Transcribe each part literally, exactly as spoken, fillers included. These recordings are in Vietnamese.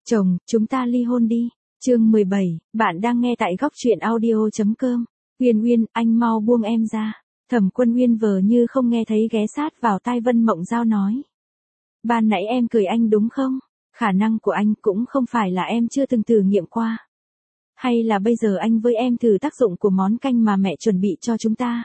Chồng, chúng ta ly hôn đi. Chương mười bảy, bạn đang nghe tại góc truyện audio.com. Uyên Uyên, anh mau buông em ra. Thẩm Quân Uyên vờ như không nghe thấy ghé sát vào tai Vân Mộng Giao nói. Ban nãy em cười anh đúng không? Khả năng của anh cũng không phải là em chưa từng thử nghiệm qua. Hay là bây giờ anh với em thử tác dụng của món canh mà mẹ chuẩn bị cho chúng ta?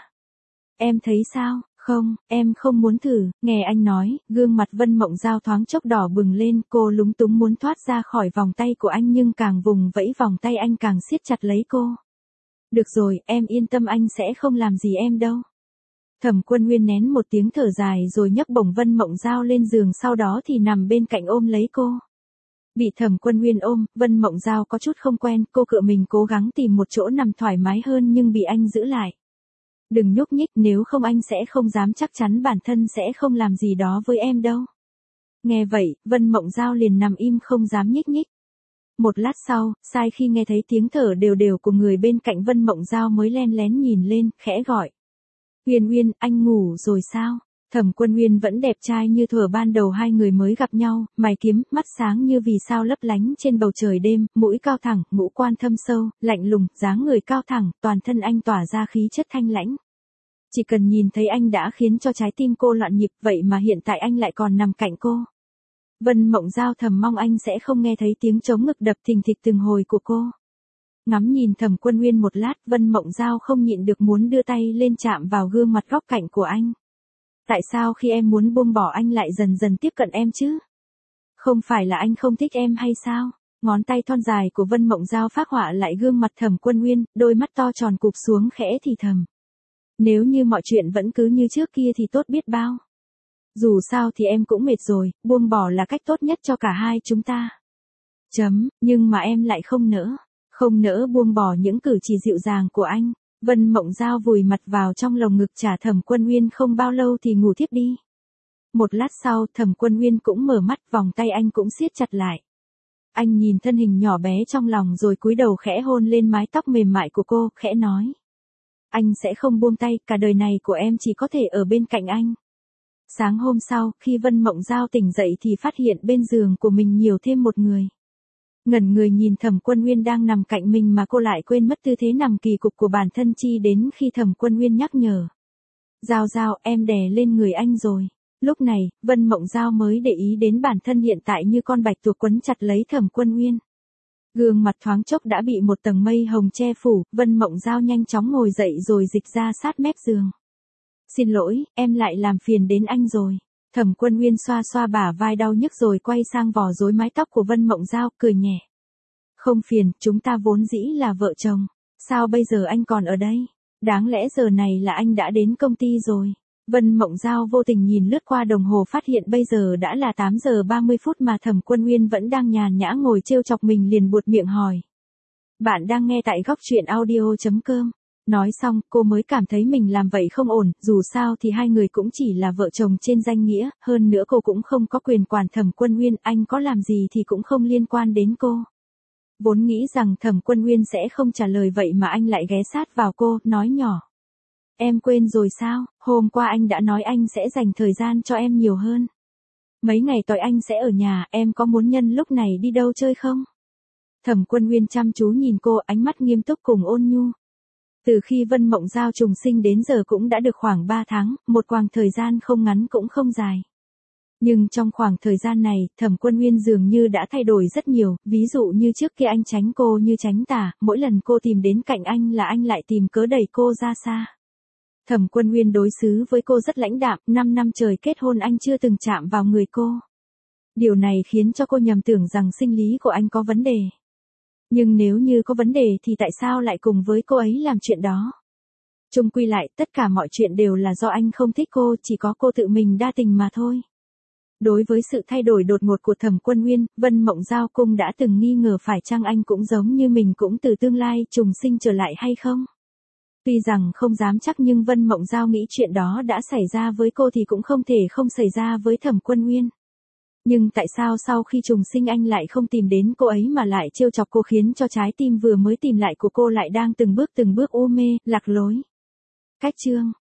Em thấy sao? Không, em không muốn thử, nghe anh nói, gương mặt Vân Mộng Giao thoáng chốc đỏ bừng lên, cô lúng túng muốn thoát ra khỏi vòng tay của anh nhưng càng vùng vẫy vòng tay anh càng siết chặt lấy cô. Được rồi, em yên tâm anh sẽ không làm gì em đâu. Thẩm Quân Uyên nén một tiếng thở dài rồi nhấc bổng Vân Mộng Giao lên giường sau đó thì nằm bên cạnh ôm lấy cô. Bị Thẩm Quân Uyên ôm, Vân Mộng Giao có chút không quen, cô cựa mình cố gắng tìm một chỗ nằm thoải mái hơn nhưng bị anh giữ lại. Đừng nhúc nhích, nếu không anh sẽ không dám chắc chắn bản thân sẽ không làm gì đó với em đâu. Nghe vậy, Vân Mộng Giao liền nằm im không dám nhích nhích. Một lát sau, sai khi nghe thấy tiếng thở đều đều của người bên cạnh Vân Mộng Giao mới len lén nhìn lên, khẽ gọi. Uyên Uyên, anh ngủ rồi sao? Thẩm Quân Uyên vẫn đẹp trai như thuở ban đầu hai người mới gặp nhau, mày kiếm, mắt sáng như vì sao lấp lánh trên bầu trời đêm, mũi cao thẳng, ngũ quan thâm sâu, lạnh lùng, dáng người cao thẳng, toàn thân anh tỏa ra khí chất thanh lãnh. Chỉ cần nhìn thấy anh đã khiến cho trái tim cô loạn nhịp, vậy mà hiện tại anh lại còn nằm cạnh cô. Vân Mộng Giao thầm mong anh sẽ không nghe thấy tiếng trống ngực đập thình thịch từng hồi của cô. Ngắm nhìn Thẩm Quân Uyên một lát, Vân Mộng Giao không nhịn được muốn đưa tay lên chạm vào gương mặt góc cạnh của anh. Tại sao khi em muốn buông bỏ anh lại dần dần tiếp cận em chứ? Không phải là anh không thích em hay sao? Ngón tay thon dài của Vân Mộng Giao phác họa lại gương mặt Thẩm Quân Uyên, đôi mắt to tròn cụp xuống khẽ thì thầm. Nếu như mọi chuyện vẫn cứ như trước kia thì tốt biết bao. Dù sao thì em cũng mệt rồi, buông bỏ là cách tốt nhất cho cả hai chúng ta. Chấm, nhưng mà em lại không nỡ. Không nỡ buông bỏ những cử chỉ dịu dàng của anh. Vân Mộng Giao vùi mặt vào trong lồng ngực trả Thẩm Quân Uyên không bao lâu thì ngủ thiếp đi. Một lát sau Thẩm Quân Uyên cũng mở mắt, vòng tay anh cũng siết chặt lại. Anh nhìn thân hình nhỏ bé trong lòng rồi cúi đầu khẽ hôn lên mái tóc mềm mại của cô, khẽ nói. Anh sẽ không buông tay, cả đời này của em chỉ có thể ở bên cạnh anh. Sáng hôm sau, khi Vân Mộng Giao tỉnh dậy thì phát hiện bên giường của mình nhiều thêm một người. Ngẩn người nhìn Thẩm Quân Uyên đang nằm cạnh mình mà cô lại quên mất tư thế nằm kỳ cục của bản thân chi đến khi Thẩm Quân Uyên nhắc nhở. Giao Giao, em đè lên người anh rồi. Lúc này, Vân Mộng Giao mới để ý đến bản thân hiện tại như con bạch tuộc quấn chặt lấy Thẩm Quân Uyên. Gương mặt thoáng chốc đã bị một tầng mây hồng che phủ, Vân Mộng Giao nhanh chóng ngồi dậy rồi dịch ra sát mép giường. Xin lỗi, em lại làm phiền đến anh rồi. Thẩm Quân Uyên xoa xoa bả vai đau nhức rồi quay sang vò rối mái tóc của Vân Mộng Giao, cười nhẹ. Không phiền, chúng ta vốn dĩ là vợ chồng. Sao bây giờ anh còn ở đây? Đáng lẽ giờ này là anh đã đến công ty rồi. Vân Mộng Giao vô tình nhìn lướt qua đồng hồ phát hiện bây giờ đã là tám giờ ba mươi phút mà Thẩm Quân Uyên vẫn đang nhàn nhã ngồi trêu chọc mình liền buột miệng hỏi. Bạn đang nghe tại góc truyện audio.com. Nói xong, cô mới cảm thấy mình làm vậy không ổn, dù sao thì hai người cũng chỉ là vợ chồng trên danh nghĩa, hơn nữa cô cũng không có quyền quản Thẩm Quân Uyên, anh có làm gì thì cũng không liên quan đến cô. Vốn nghĩ rằng Thẩm Quân Uyên sẽ không trả lời vậy mà anh lại ghé sát vào cô, nói nhỏ. Em quên rồi sao, hôm qua anh đã nói anh sẽ dành thời gian cho em nhiều hơn. Mấy ngày tới anh sẽ ở nhà, em có muốn nhân lúc này đi đâu chơi không? Thẩm Quân Uyên chăm chú nhìn cô, ánh mắt nghiêm túc cùng ôn nhu. Từ khi Vân Mộng Giao trùng sinh đến giờ cũng đã được khoảng ba tháng, một quãng thời gian không ngắn cũng không dài. Nhưng trong khoảng thời gian này, Thẩm Quân Uyên dường như đã thay đổi rất nhiều, ví dụ như trước kia anh tránh cô như tránh tà, mỗi lần cô tìm đến cạnh anh là anh lại tìm cớ đẩy cô ra xa. Thẩm Quân Uyên đối xử với cô rất lãnh đạm, năm năm trời kết hôn anh chưa từng chạm vào người cô. Điều này khiến cho cô nhầm tưởng rằng sinh lý của anh có vấn đề. Nhưng nếu như có vấn đề thì tại sao lại cùng với cô ấy làm chuyện đó? Chung quy lại, tất cả mọi chuyện đều là do anh không thích cô, chỉ có cô tự mình đa tình mà thôi. Đối với sự thay đổi đột ngột của Thẩm Quân Uyên, Vân Mộng Giao cũng đã từng nghi ngờ phải chăng anh cũng giống như mình cũng từ tương lai trùng sinh trở lại hay không? Tuy rằng không dám chắc nhưng Vân Mộng Giao nghĩ chuyện đó đã xảy ra với cô thì cũng không thể không xảy ra với Thẩm Quân Uyên. Nhưng tại sao sau khi trùng sinh anh lại không tìm đến cô ấy mà lại trêu chọc cô khiến cho trái tim vừa mới tìm lại của cô lại đang từng bước từng bước u mê, lạc lối. Cách chương